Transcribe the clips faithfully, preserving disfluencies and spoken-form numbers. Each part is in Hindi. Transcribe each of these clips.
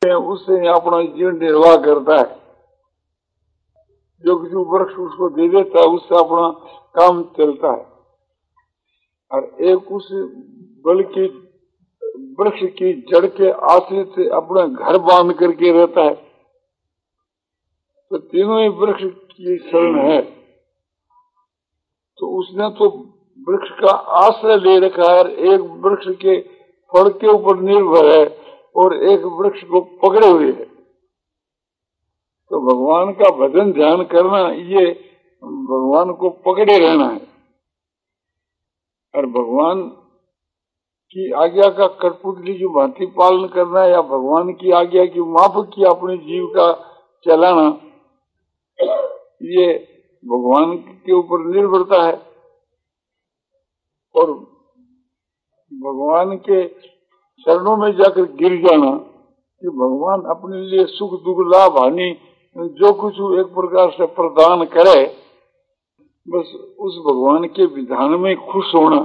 उससे अपना जीवन निर्वाह करता है। जो किसी वृक्ष उसको दे देता है उससे अपना काम चलता है। और एक उस बल की वृक्ष की जड़ के आश्रय से अपना घर बांध करके रहता है। तो तीनों ही वृक्ष की शरण है। तो उसने तो वृक्ष का आश्रय ले रखा है, एक वृक्ष के फल के ऊपर निर्भर है और एक वृक्ष को पकड़े हुए है। तो भगवान का भजन ध्यान करना ये भगवान को पकड़े रहना है और भगवान की आज्ञा का कठपुतली की भांति पालन करना है या भगवान की आज्ञा की माफक की अपने जीव का चलाना, ये भगवान के ऊपर निर्भरता है। और भगवान के चरणों में जाकर गिर जाना कि भगवान अपने लिए सुख दुख लाभ हानि जो कुछ एक प्रकार से प्रदान करे, बस उस भगवान के विधान में खुश होना।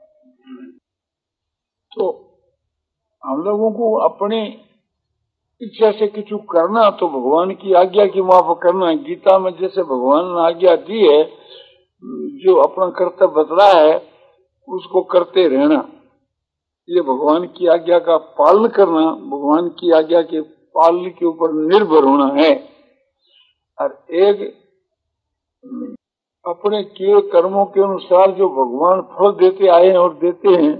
तो हम लोगों को अपनी इच्छा से कुछ करना तो भगवान की आज्ञा की माफ करना। गीता में जैसे भगवान ने आज्ञा दी है, जो अपना कर्तव्य बतला है उसको करते रहना, ये भगवान की आज्ञा का पालन करना, भगवान की आज्ञा के पालन के ऊपर निर्भर होना है। और एक अपने किए कर्मों के अनुसार जो भगवान फल देते आए हैं और देते हैं,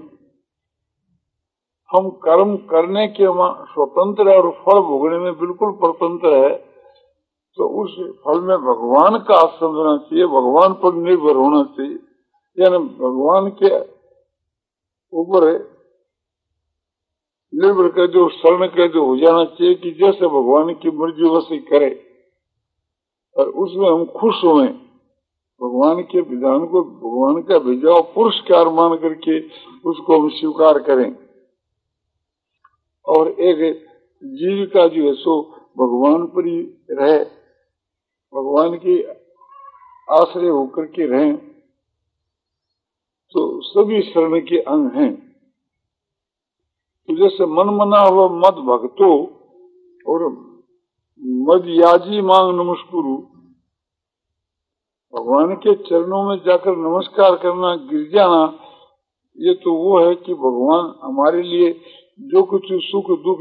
हम कर्म करने के स्वतंत्र है और फल भोगने में बिल्कुल स्वतंत्र है। तो उस फल में भगवान का आश्रय होना चाहिए, भगवान पर निर्भर होना चाहिए, यानी भगवान के ऊपर निर्भर कर जो शरण कर जो हो जाना चाहिए कि जैसे भगवान की मर्जी वैसे करे और उसमें हम खुश हुए। भगवान के विधान को भगवान का भेजा पुरस्कार मान करके उसको हम स्वीकार करें और एक जीविका जो है सो भगवान पर ही रहे, भगवान की आश्रय होकर के रहें। तो सभी शरण के अंग हैं। तो जैसे मन मना हुआ मद भक्तो और मद याजी मांग नमस्कुरु, भगवान के चरणों में जाकर नमस्कार करना, गिर जाना, ये तो वो है कि भगवान हमारे लिए जो कुछ सुख दुख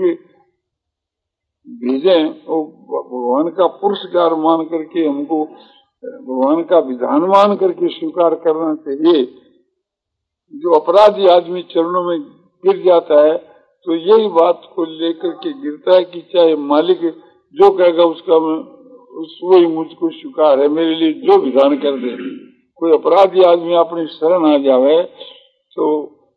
भेजे वो भगवान का पुरस्कार मान करके हमको भगवान का विधान मान करके स्वीकार करना चाहिए। जो अपराधी आदमी चरणों में गिर जाता है तो यही बात को लेकर के गिरता है कि चाहे मालिक जो कहेगा उसका वही मुझको स्वीकार है, मेरे लिए जो विधान कर दे। कोई अपराधी आदमी अपनी शरण आ जावे तो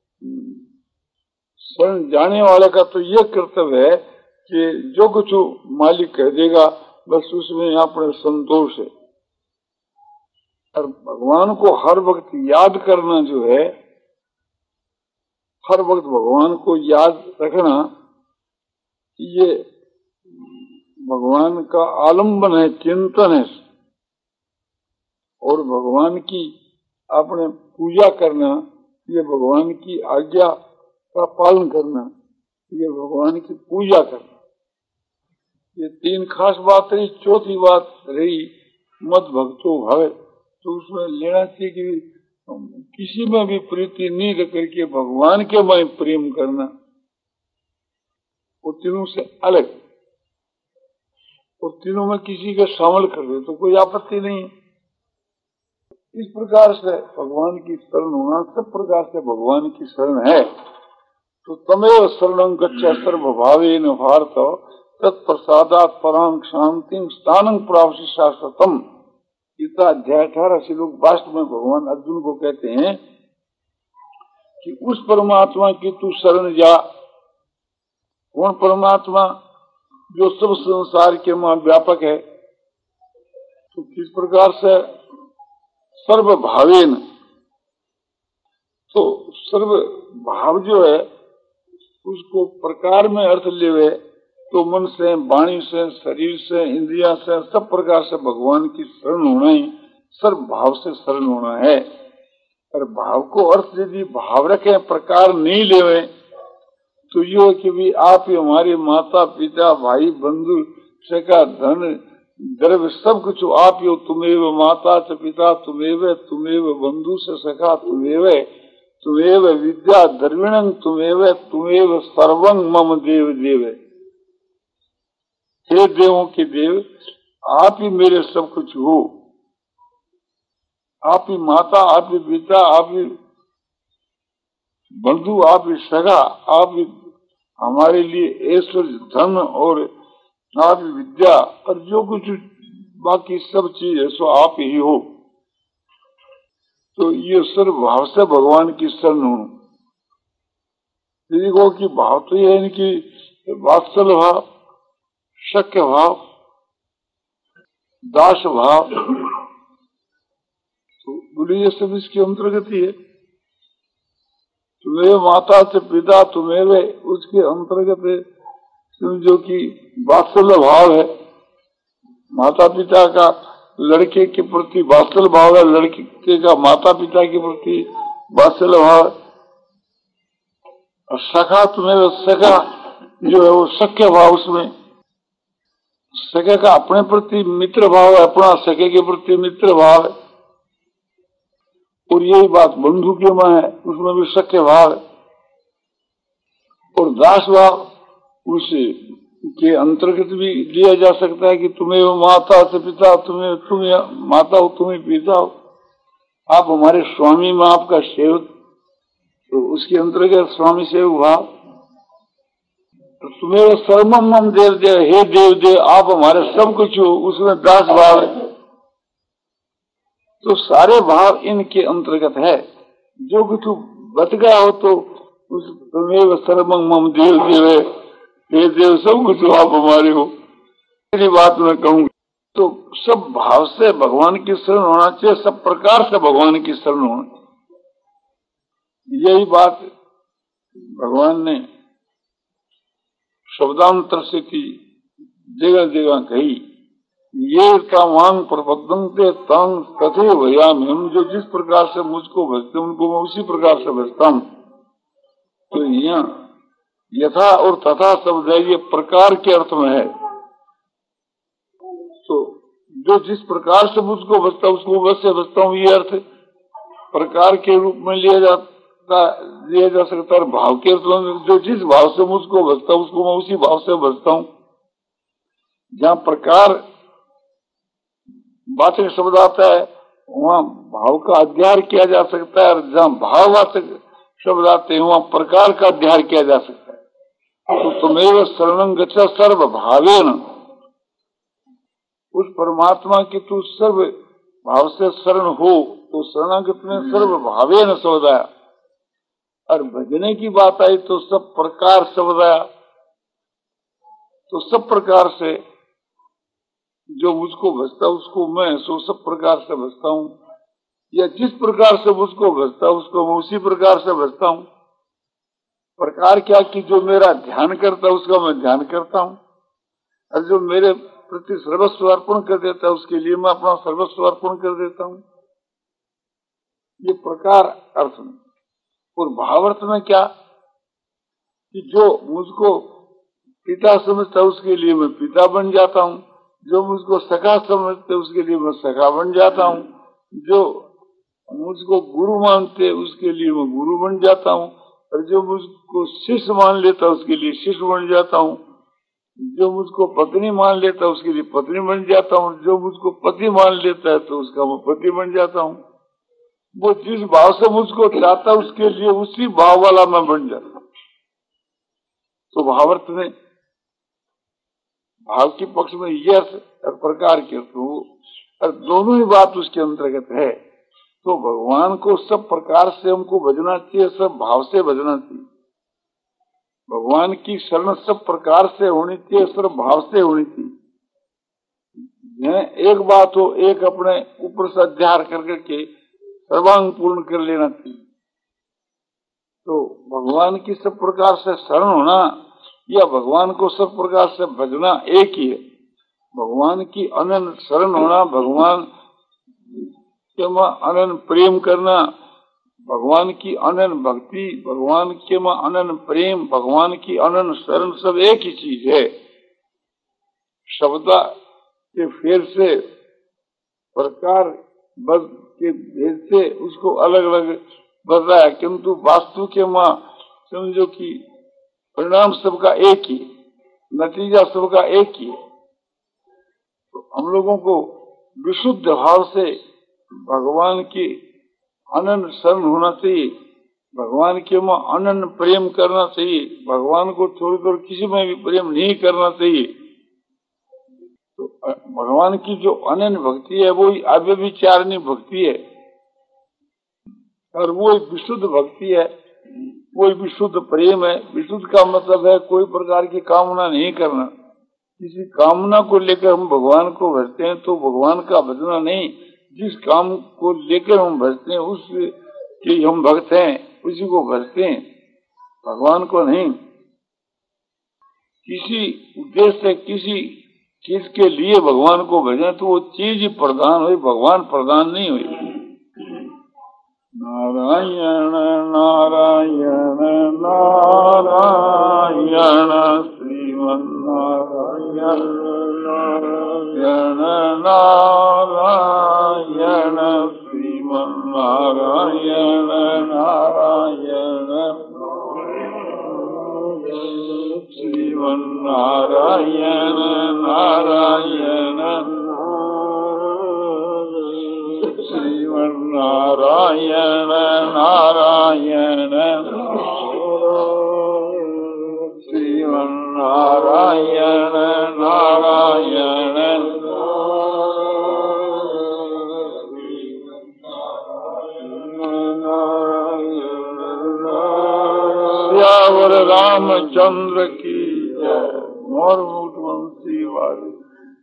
शरण जाने वाले का तो यह कर्तव्य है कि जो कुछ मालिक कह देगा बस उसमें अपने संतोष है। और भगवान को हर वक्त याद करना जो है, हर वक्त भगवान को याद रखना, ये भगवान का आलम्बन है, चिंतन है। और भगवान की अपने पूजा करना, ये भगवान की आज्ञा का पालन करना, ये भगवान की पूजा करना। ये तीन खास बात रही। चौथी बात रही मद भक्तो भावे, तो उसमें लेना चाहिए कि किसी में भी प्रीति नहीं रख करके भगवान के में प्रेम करना, वो तीनों से अलग। और तीनों में किसी का शामिल कर दे तो कोई आपत्ति नहीं। इस प्रकार से भगवान की शरण होना, सब प्रकार से भगवान की शरण है। तो तमेव शरणं गच्छ सर्वभावेन भारत तत्प्रसादात् परां शांतिं स्थानं प्राप्स्यसि शाश्वतम्। गीता अध्याय अठारह से लोग वास्तव में भगवान अर्जुन को कहते हैं कि उस परमात्मा की तू शरण जा। कौन परमात्मा? जो सब संसार के मां व्यापक है। तो किस प्रकार से? सर्व भावेन। तो सर्व भाव जो है उसको प्रकार में अर्थ लेवे तो मन से, वाणी से, शरीर से, इंद्रिया से, सब प्रकार से भगवान की शरण होना ही सर्व भाव से शरण होना है। और भाव को अर्थ यदि भाव रखे, प्रकार नहीं लेवे, तो यो कि भी आप ही हमारे माता पिता भाई बंधु सका धन द्रव्य सब कुछ आप ही हो। तुमेव माता च पिता तुमेव तुमेव बंधु से सखा तुमेव तुमेव विद्या द्रविणं तुमेव तुमेव सर्वं मम देव देव। हे देवों के देव, आप ही मेरे सब कुछ हो। आप ही माता, आप ही पिता, आप ही बंधु, आप ही सगा, आप ही हमारे लिए ऐश्वर्य धन और आप ही विद्या और जो कुछ बाकी सब चीज है सो आप ही हो। तो ये सर्व भाव से भगवान की शरण हो। देखो कि भाव तो ये है इनकी वात्सल भाव, शक्य भाव, दास भाव, तो बोलिए ये सब इसके अंतर्गत ही है। तुम्हें माता से पिता तुम्हें उसके अंतर्गत है, जो कि वात्सल्य भाव है। माता पिता का लड़के के प्रति वात्सल्य भाव है, लड़के का माता पिता के प्रति वात्सल्य भाव है। और सखा तुम्हें सखा जो है वो सख्य भाव, उसमें सखे का अपने प्रति मित्र भाव है, अपना सखे के प्रति मित्र भाव है। और यही बात बंधु के में है, उसमें भी सख्य भाव है। और दास भाव उसे के अंतर्गत भी लिया जा सकता है कि तुम्हें माता से पिता, तुम्हें तुम्हें माता हो, तुम्हें पिता हो, आप हमारे स्वामी में आपका सेवक, तो उसके अंतर्गत स्वामी सेवक भाव। तो तुम्हें सर्वम मम देव देव, हे देव देव आप हमारे सब कुछ हो, उसमें दास भाव है। तो सारे भाव इनके अंतर्गत है। जो कुछ बच गया हो तो उस तुम्हें सर्वम मम देव देव है, हे देव सब कुछ आप हमारे हो। मेरी बात मैं कहूंगी तो सब भाव से भगवान की शरण होना चाहिए, सब प्रकार से भगवान की शरण होना चाहिए। यही बात भगवान ने शब्दांतर से की जगह जगह कही। ये तामांग प्रबद्धंते तंग कथे भयाम, हम जो जिस प्रकार से मुझको भजते उनको मैं उसी प्रकार से भजता हूँ। तो यहाँ यथा और तथा शब्द है, ये प्रकार के अर्थ में है। तो जो जिस प्रकार से मुझको भजता उसको वैसे भजता हूँ, ये अर्थ प्रकार के रूप में लिया जाता लिया जा सकता है। भाव के अर्थ में जो जिस भाव से मुझको भजता उसको मैं उसी भाव से भजता हूँ। जहाँ प्रकार वाचक शब्द आता है वहाँ भाव का अध्ययन किया जा सकता है, और जहाँ भाववाचक शब्द आते हैं वहाँ प्रकार का अध्ययन किया जा सकता है। तो तुम्हें शरणं गच्छ सर्व भावेन, उस परमात्मा की तू सर्व भाव से शरण हो, तो शरणागत में सर्व भावेन शब्द आया। और भजने की बात आई तो सब प्रकार शब्द आया। तो सब प्रकार से जो मुझको भजता उसको मैं सो सब प्रकार से भजता हूँ, या जिस प्रकार से मुझको भजता उसको मैं उसी प्रकार से भजता हूँ। प्रकार क्या कि जो मेरा ध्यान करता है उसका मैं ध्यान करता हूँ, और जो मेरे प्रति सर्वस्व अर्पण कर देता है उसके लिए मैं अपना सर्वस्व अर्पण कर देता हूँ। ये प्रकार अर्थ में। और भाव अर्थ में क्या कि जो मुझको पिता समझता है उसके लिए मैं पिता बन जाता हूँ, जो मुझको सखा समझते उसके लिए मैं सखा बन जाता हूँ, जो मुझको गुरु मानते उसके लिए मैं गुरु बन जाता हूँ, और जो मुझको शिष्य मान लेता है उसके लिए शिष्य बन जाता हूँ, जो मुझको पत्नी मान लेता है उसके लिए पत्नी बन जाता हूँ, जो मुझको पति मान लेता है तो उसका मैं पति बन जाता हूँ। वो जिस भाव से मुझको चाहता है उसके लिए उसी भाव वाला मैं बन जाता हूँ। तो भावार्थ में भाव के पक्ष में यह और प्रकार के अर्थ हो, और दोनों ही बात उसके अंतर्गत है। तो भगवान को सब प्रकार से हमको भजना चाहिए, सब भाव से भजना चाहिए। भगवान की शरण सब प्रकार से होनी चाहिए, सब भाव से होनी चाहिए। एक बात हो, एक अपने ऊपर से अध्यार कर करके सर्वांग पूर्ण कर लेना चाहिए। तो भगवान की सब प्रकार से शरण होना या भगवान को सब प्रकार से भजना एक ही है। भगवान की अनंत शरण होना, भगवान के अनंत प्रेम करना, भगवान की अनन्य भक्ति, भगवान के में अनन्य प्रेम, भगवान की अनन्य शरण सब एक ही चीज है। शब्द के फेर से, प्रकार बद के भेद से उसको अलग अलग बताया, किंतु वास्तु के मां समझो कि परिणाम सबका एक ही, नतीजा सबका एक ही है। तो हम लोगों को विशुद्ध भाव से भगवान की अनन्य शरण होना चाहिए, भगवान के में अनन्य प्रेम करना चाहिए, भगवान को छोड़कर किसी में भी प्रेम नहीं करना चाहिए। तो भगवान की जो अनन्य भक्ति है वो अव्यभिचारिणी भक्ति है, और वो विशुद्ध भक्ति है, वो विशुद्ध प्रेम है। विशुद्ध का मतलब है कोई प्रकार की कामना नहीं करना। किसी कामना को लेकर हम भगवान को भजते हैं तो भगवान का भजना नहीं, जिस काम को लेकर हम भजते हैं उस के हम भक्त हैं, उसी को भजते हैं, भगवान को नहीं। किसी उद्देश्य से किसी चीज के लिए भगवान को भजें तो वो चीज ही प्रधान हुई, भगवान प्रधान नहीं हुई। नारायण नारायण नारायण श्रीमन नारायण नारायण नारायण श्रीमन नारायण नारायण श्रीमन नारायण नारायण श्रीमन नारायण नारायण श्रीमन नारायण नारायण सियावर रामचंद्र की जय। मोर मुकुटवंशी वाली।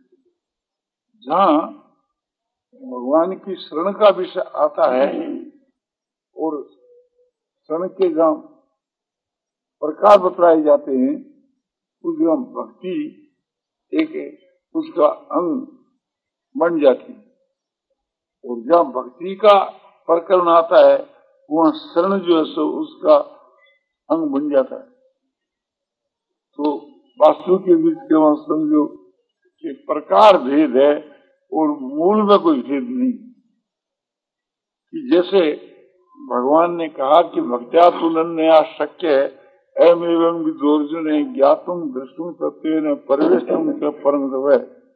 जहाँ भगवान की शरण का विषय आता है और शरण के जहाँ प्रकार बतलाए जाते हैं, उस जहाँ भक्ति एक उसका अंग बन जाती है, और जहाँ भक्ति का प्रकरण आता है वहाँ शरण जो है सो उसका अंग बन जाता है। तो वास्तु के बीच के वहाँ समझो कि प्रकार भेद है और मूल में कोई भेद नहीं। कि जैसे भगवान ने कहा कि भक्त्या तुलन्या शक्य है एवं विदोर्जुन ज्ञातुम दृष्टुम तत्वेन परिवेशम च परम तव।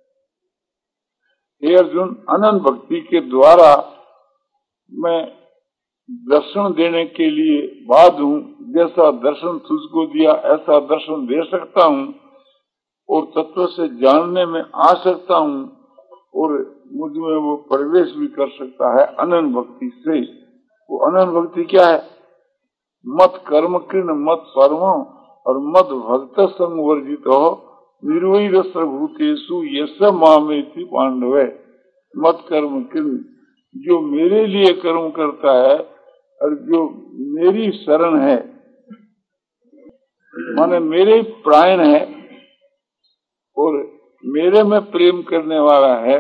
हे अर्जुन, अनंत भक्ति के द्वारा मैं दर्शन देने के लिए बाद हूँ। जैसा दर्शन तुझको दिया ऐसा दर्शन दे सकता हूँ और तत्व से जानने में आ सकता हूँ और मुझ में वो प्रवेश भी कर सकता है अनंत भक्ति से। वो अनंत भक्ति क्या है? मत कर्म कृण मत परम और मत भक्त संवर्जित हो निर्वैर सर्वभूतेषु यश मामेति पांडवे। मत कर्म कृण, जो मेरे लिए कर्म करता है और जो मेरी शरण है, माने मेरे प्राण है और मेरे में प्रेम करने वाला है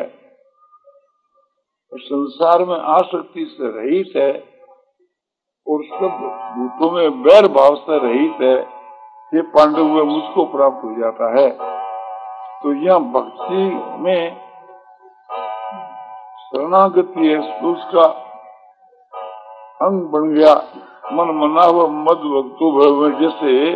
और संसार में आसक्ति से रहित है और सब भूतों में वैर भाव से रहित है, ये पांडव में मुझको प्राप्त हो जाता है। तो यह भक्ति में शरणागति है, तो उसका अंग बन गया। मन मना हुआ मद भक्तो भव, जैसे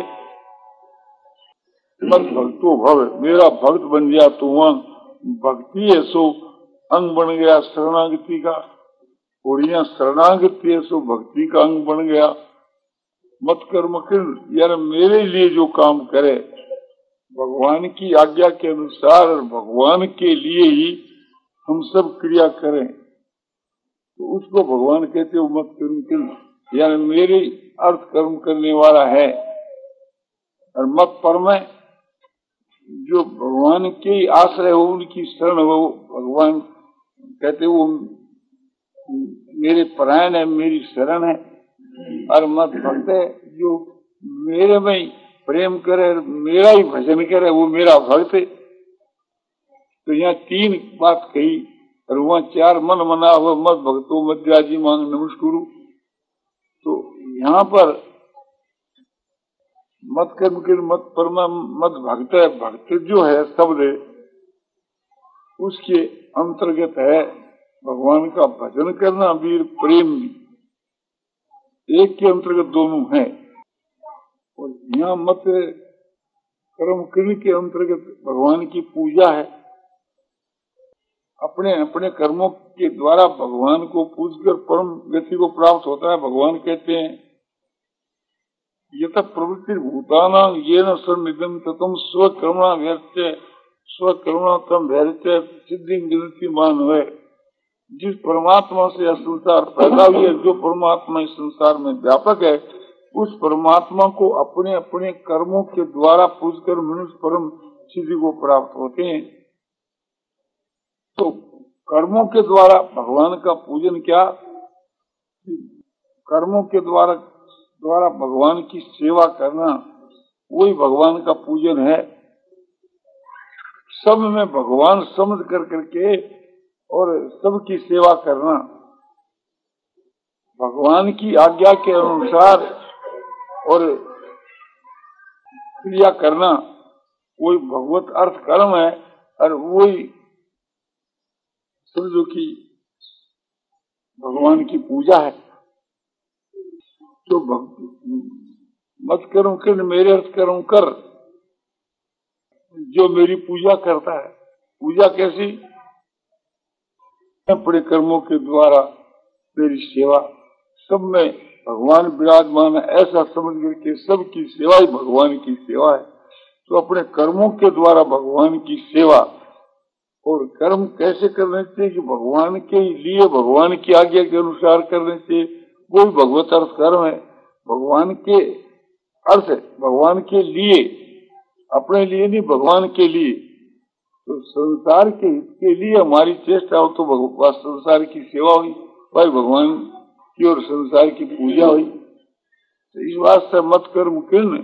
मद भक्तो भव, मेरा भक्त बन गया तो वह भक्ति है सो अंग बन गया शरणागति का, और यह शरणागति है सो भक्ति का अंग बन गया। मत कर्म कृण, यार मेरे लिए जो काम करे भगवान की आज्ञा के अनुसार और भगवान के लिए ही हम सब क्रिया करें तो उसको भगवान कहते हो मत कर्म कृण, यार मेरे अर्थ कर्म करने वाला है। और मत परम, जो भगवान के आश्रय हो उनकी शरण हो, भगवान कहते वो मेरे परायण है, मेरी शरण है। और मत भक्त है, जो मेरे में प्रेम करे, मेरा ही भजन करे, वो मेरा भक्त है। तो यहाँ तीन बात कही और वहाँ चार मन मना हुआ मत भक्तो मध्याजी मांग नमस्कुरु। तो यहाँ पर मत कर्म के मत परमा मत भक्त है, भक्त जो है शब्द उसके अंतर्गत है भगवान का भजन करना, वीर प्रेम भी एक के अंतर्गत दोनों है। और यहाँ मत कर्म करने के अंतर्गत भगवान की पूजा है। अपने अपने कर्मों के द्वारा भगवान को पूजकर परम गति को प्राप्त होता है। भगवान कहते हैं यत प्रवृत्ति भूताना ये न सन्निधम ततम स्वकर्मणा व्यर्थ स्वकर्मणा तम धैर्य सिद्धि विनती मान है। जिस परमात्मा से यह संसार पैदा हुई है, जो परमात्मा इस संसार में व्यापक है, उस परमात्मा को अपने अपने कर्मों के द्वारा पूजकर मनुष्य परम सिद्धि को प्राप्त होते हैं। तो कर्मों के द्वारा भगवान का पूजन क्या, कर्मों के द्वारा द्वारा भगवान की सेवा करना, वही भगवान का पूजन है। सब में भगवान समझ कर करके और सबकी सेवा करना, भगवान की आज्ञा के अनुसार और क्रिया करना, वही भगवत अर्थ कर्म है। और वही समझो कि भगवान की पूजा है। तो मत करूं कर मेरे अर्थ करूं कर, जो मेरी पूजा करता है। पूजा कैसी, अपने कर्मों के द्वारा मेरी सेवा, सब में भगवान विराजमान है ऐसा समझ करके सबकी सेवा ही भगवान की सेवा है। तो अपने कर्मों के द्वारा भगवान की सेवा, और कर्म कैसे करने चाहिए कि भगवान के लिए भगवान की आज्ञा के अनुसार करने चाहिए, वो भी भगवत अर्थ कर्म है। भगवान के अर्थ भगवान के लिए, अपने लिए नहीं, भगवान के लिए। तो संसार के हित के लिए हमारी चेष्टा हो तो संसार की सेवा हुई, भाई भगवान की और संसार की पूजा हुई। तो इस बात से मत कर्म किन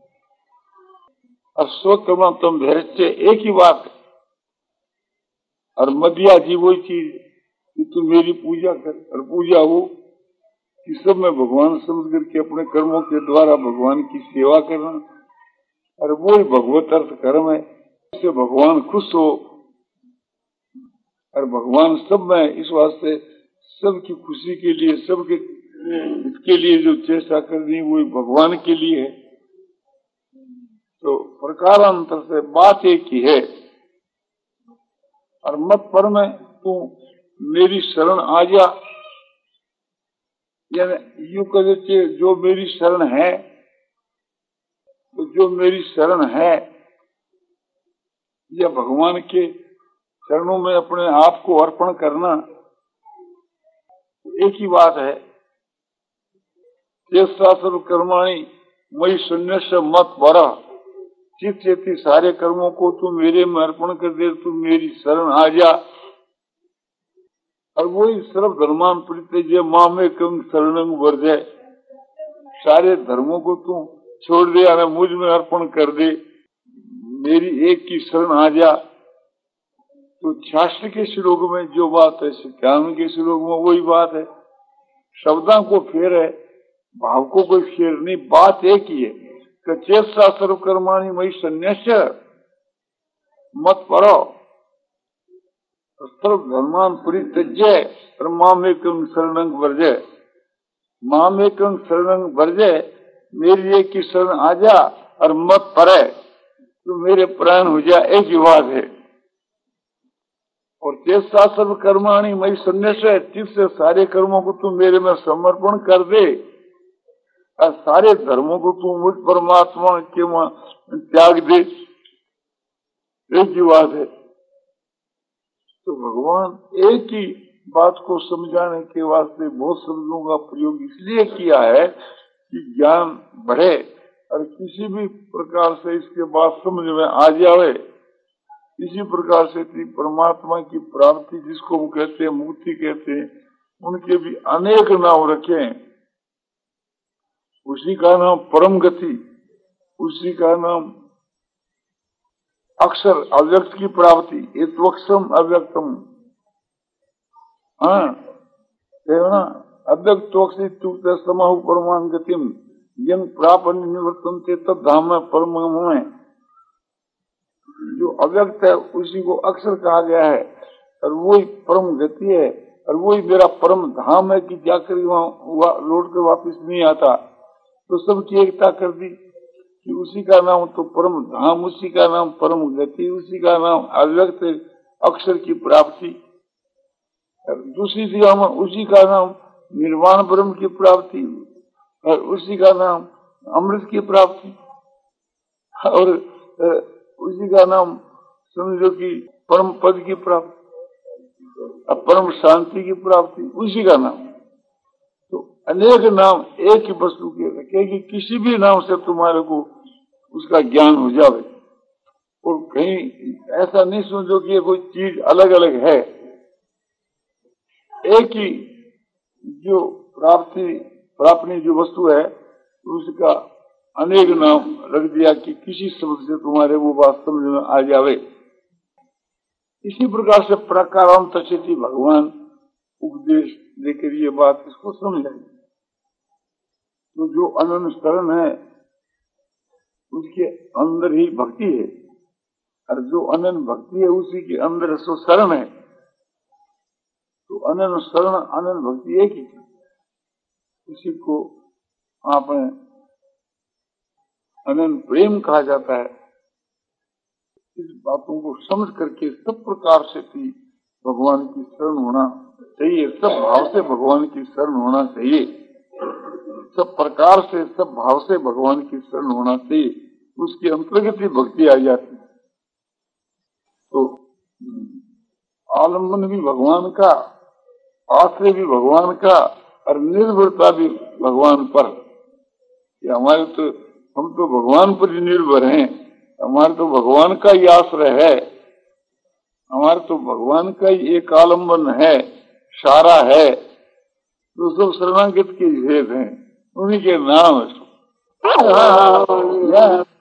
और स्वकर्म तुम धैर्य एक ही बात है। और मदिया जी वही चीज कि तू मेरी पूजा कर, और पूजा हो कि सब में भगवान समझ करके अपने कर्मों के द्वारा भगवान की सेवा करना, और वो ही भगवत अर्थ कर्म है। इससे भगवान खुश हो, और भगवान सब में इस वास्ते सबकी खुशी के लिए, सबके इसके लिए जो चेष्टा करनी वो भगवान के लिए है। तो प्रकारांतर से बात एक ही है। और मत पर में तू मेरी शरण आ जा, यानी यूं कह देते जो मेरी शरण है, तो जो मेरी शरण है या भगवान के चरणों में अपने आप को अर्पण करना, एक ही बात है। सर्व कर्माणि मयि सन्न्यस्य मत पर चित चेती, सारे कर्मों को तू मेरे में अर्पण कर दे, तू मेरी शरण आ जा। और वही सर्व धर्मान परित्यज्य मां में कम शरणं वर्जय, सारे धर्मों को तू छोड़ दे और मुझ में अर्पण कर दे, मेरी एक की शरण आ जा। तो शास्त्र के श्लोक में जो बात है, सिद्धांत के श्लोक में वही बात है। शब्दों को फेर है, भाव को कोई फेर नहीं, बात एक ही है। चेष्टा सर्व कर्माणि मयि सन्न्यस्य मत परो सर्व धर्मान परित्यज्य और मामेकं शरणं वर्जय, मामेकं शरणं वर्जय, मेरी एक की शरण आ जा और मत परे, तो मेरे प्राण हो जा, एक ही बात है। और चेष्टा सर्व कर्माणि मयि सन्न्यस्य, जिससे सारे कर्मों को तू मेरे में समर्पण कर दे, और सारे धर्मों को तू मुझ परमात्मा के त्याग दे, एक ही बात है। तो भगवान एक ही बात को समझाने के वास्ते बहुत शब्दों का प्रयोग इसलिए किया है कि ज्ञान बढ़े और किसी भी प्रकार से इसके बाद समझ में आ जाए। इसी प्रकार से परमात्मा की प्राप्ति, जिसको हम कहते हैं मुक्ति कहते हैं, उनके भी अनेक नाम रखे हैं। उसी का नाम परम गति, उसी का नाम अक्षर अव्यक्त की प्राप्ति, एत्वक्षम अव्यक्तम, हाँ ना। अव्यक्तोक्सित्युक्त समहु परमान गतिम यंग प्रापन निवर्तनते तब धाम परम में, जो अव्यक्त है उसी को अक्षर कहा गया है और वही परम गति है और वही मेरा परम धाम है कि जाकर वहाँ लौट कर वापिस नहीं आता। तो सबकी एकता कर दी कि उसी का नाम तो परम धाम, उसी का नाम परम गति, उसी का नाम अव्यक्त अक्षर की प्राप्ति। दूसरी जगह में उसी का नाम निर्वाण ब्रह्म की प्राप्ति और उसी का नाम अमृत की प्राप्ति और उसी का नाम समझो कि परम पद की प्राप्ति, परम शांति की प्राप्ति, उसी का नाम। तो अनेक नाम एक ही वस्तु के रखे कि किसी भी नाम से तुम्हारे को उसका ज्ञान हो जावे और कहीं ऐसा नहीं समझो कि ये कोई चीज अलग अलग है। एक ही जो प्राप्ति प्राप्ति जो वस्तु है उसका अनेक नाम रख दिया कि किसी शब्द से तुम्हारे वो बात समझ में आ जावे। इसी प्रकार से प्रकाराम तक्षति भगवान उपदेश देकर ये बात इसको समझाई। तो जो अनन्य शरण है उसके अंदर ही भक्ति है और जो अनन्य भक्ति है उसी के अंदर सो शरण है। तो अनन्य शरण अनन्य भक्ति एक ही, उसी को आपने अनन्य प्रेम कहा जाता है। इस बातों को समझ करके सब प्रकार से भी भगवान की शरण होना चाहिए, सब भाव से भगवान की शरण होना चाहिए, सब प्रकार से सब भाव से भगवान की शरण होना चाहिए, उसके अंतर्गत ही भक्ति आ जाती है। तो आलम्बन भी भगवान का, आश्रय भी भगवान का और निर्भरता भी भगवान पर। हमारे तो हम तो भगवान पर ही निर्भर हैं, हमारे तो भगवान का ही आश्रय है, हमारे तो भगवान का ही एक आलम्बन है, सारा है। तो सब शरणागत के भेद हैं, उन्हीं के नाम है।